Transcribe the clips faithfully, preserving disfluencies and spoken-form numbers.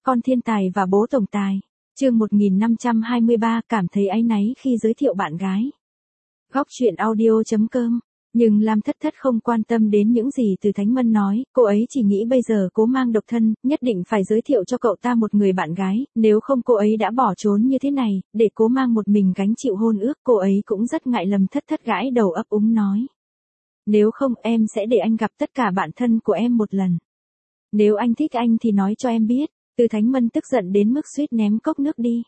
Con thiên tài và bố tổng tài. Chương một nghìn năm trăm hai mươi ba cảm thấy áy náy khi giới thiệu bạn gái. Góc truyện audio chấm com. Nhưng Lam Thất Thất không quan tâm đến những gì Từ Thánh Mân nói, cô ấy chỉ nghĩ bây giờ Cố Mang độc thân, nhất định phải giới thiệu cho cậu ta một người bạn gái, nếu không cô ấy đã bỏ trốn như thế này, để Cố Mang một mình gánh chịu hôn ước, cô ấy cũng rất ngại. Lâm Thất Thất gãi đầu ấp úng nói. Nếu không em sẽ để anh gặp tất cả bạn thân của em một lần. Nếu anh thích anh thì nói cho em biết. Từ Thánh Mân tức giận đến mức suýt ném cốc nước đi.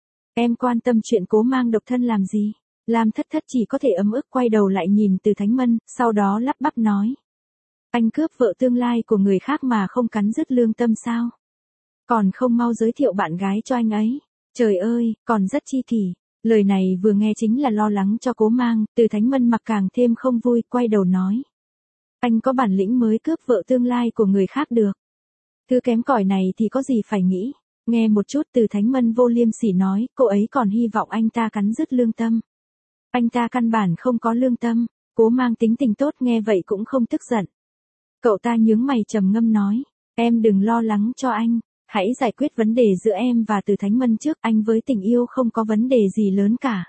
Em quan tâm chuyện Cố Mang độc thân làm gì? Lam Thất Thất chỉ có thể ấm ức quay đầu lại nhìn Từ Thánh Mân, sau đó lắp bắp nói. Anh cướp vợ tương lai của người khác mà không cắn rứt lương tâm sao? Còn không mau giới thiệu bạn gái cho anh ấy. Trời ơi, còn rất chi kỷ. Lời này vừa nghe chính là lo lắng cho Cố Mang, Từ Thánh Mân mặc càng thêm không vui, quay đầu nói. Anh có bản lĩnh mới cướp vợ tương lai của người khác được. Thứ kém cỏi này thì có gì phải nghĩ. Nghe một chút Từ Thánh Mân vô liêm sỉ nói, cô ấy còn hy vọng anh ta cắn rứt lương tâm. Anh ta căn bản không có lương tâm. Cố Mang tính tình tốt nghe vậy cũng không tức giận. Cậu ta nhướng mày trầm ngâm nói, em đừng lo lắng cho anh, hãy giải quyết vấn đề giữa em và Từ Thánh Mân trước, anh với tình yêu không có vấn đề gì lớn cả.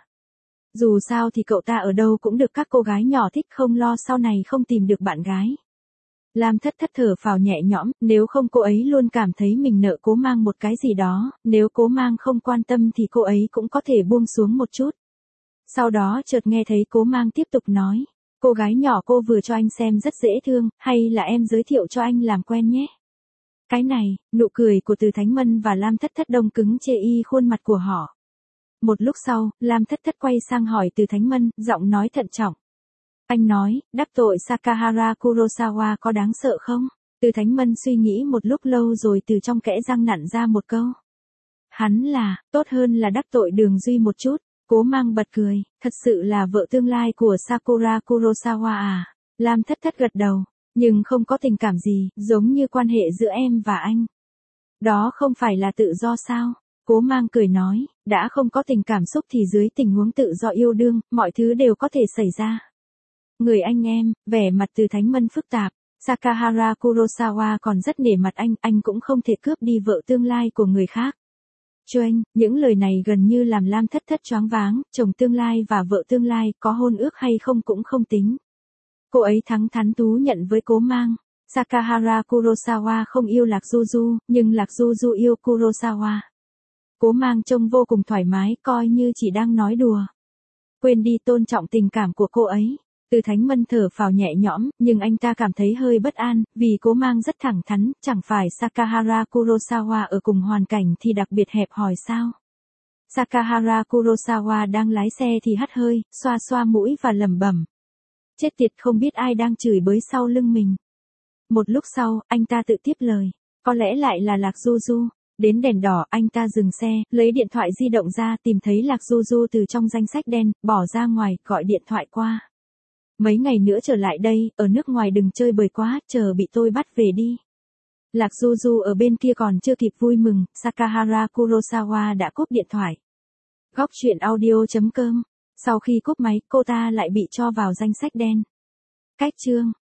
Dù sao thì cậu ta ở đâu cũng được các cô gái nhỏ thích, không lo sau này không tìm được bạn gái. Lam Thất Thất thở phào nhẹ nhõm, nếu không cô ấy luôn cảm thấy mình nợ Cố Mang một cái gì đó, nếu Cố Mang không quan tâm thì cô ấy cũng có thể buông xuống một chút. Sau đó chợt nghe thấy Cố Mang tiếp tục nói, cô gái nhỏ cô vừa cho anh xem rất dễ thương, hay là em giới thiệu cho anh làm quen nhé. Cái này, nụ cười của Từ Thánh Mân và Lam Thất Thất đông cứng chê y khuôn mặt của họ. Một lúc sau, Lam Thất Thất quay sang hỏi Từ Thánh Mân, giọng nói thận trọng. Anh nói, đắc tội Sakahara Kurosawa có đáng sợ không? Từ Thánh Mân suy nghĩ một lúc lâu rồi từ trong kẽ răng nặn ra một câu. Hắn là, tốt hơn là đắc tội Đường Duy một chút. Cố Mang bật cười, thật sự là vợ tương lai của Sakura Kurosawa à? Lam Thất Thất gật đầu, nhưng không có tình cảm gì, giống như quan hệ giữa em và anh. Đó không phải là tự do sao? Cố Mang cười nói, đã không có tình cảm xúc thì dưới tình huống tự do yêu đương, mọi thứ đều có thể xảy ra. Người anh em, vẻ mặt Từ Thánh Mân phức tạp, Sakahara Kurosawa còn rất nể mặt anh, anh cũng không thể cướp đi vợ tương lai của người khác. Choanh, những lời này gần như làm Lam Thất Thất choáng váng, chồng tương lai và vợ tương lai có hôn ước hay không cũng không tính. Cô ấy thẳng thắn thú nhận với Cố Mang, Sakahara Kurosawa không yêu Lạc Du Du, nhưng Lạc Du Du yêu Kurosawa. Cố Mang trông vô cùng thoải mái, coi như chỉ đang nói đùa. Quên đi tôn trọng tình cảm của cô ấy. Từ Thánh Mân thở phào nhẹ nhõm, nhưng anh ta cảm thấy hơi bất an, vì Cố Mang rất thẳng thắn, chẳng phải Sakahara Kurosawa ở cùng hoàn cảnh thì đặc biệt hẹp hòi sao? Sakahara Kurosawa đang lái xe thì hắt hơi, xoa xoa mũi và lẩm bẩm. Chết tiệt, không biết ai đang chửi bới sau lưng mình. Một lúc sau, anh ta tự tiếp lời, có lẽ lại là Lạc Du Du. Đến đèn đỏ, anh ta dừng xe, lấy điện thoại di động ra, tìm thấy Lạc Du Du từ trong danh sách đen, bỏ ra ngoài, gọi điện thoại qua. Mấy ngày nữa trở lại đây, ở nước ngoài đừng chơi bời quá, chờ bị tôi bắt về đi. Lạc Du Du ở bên kia còn chưa kịp vui mừng, Sakahara Kurosawa đã cúp điện thoại. Góc truyện audio chấm com. Sau khi cúp máy, cô ta lại bị cho vào danh sách đen. Cách chương.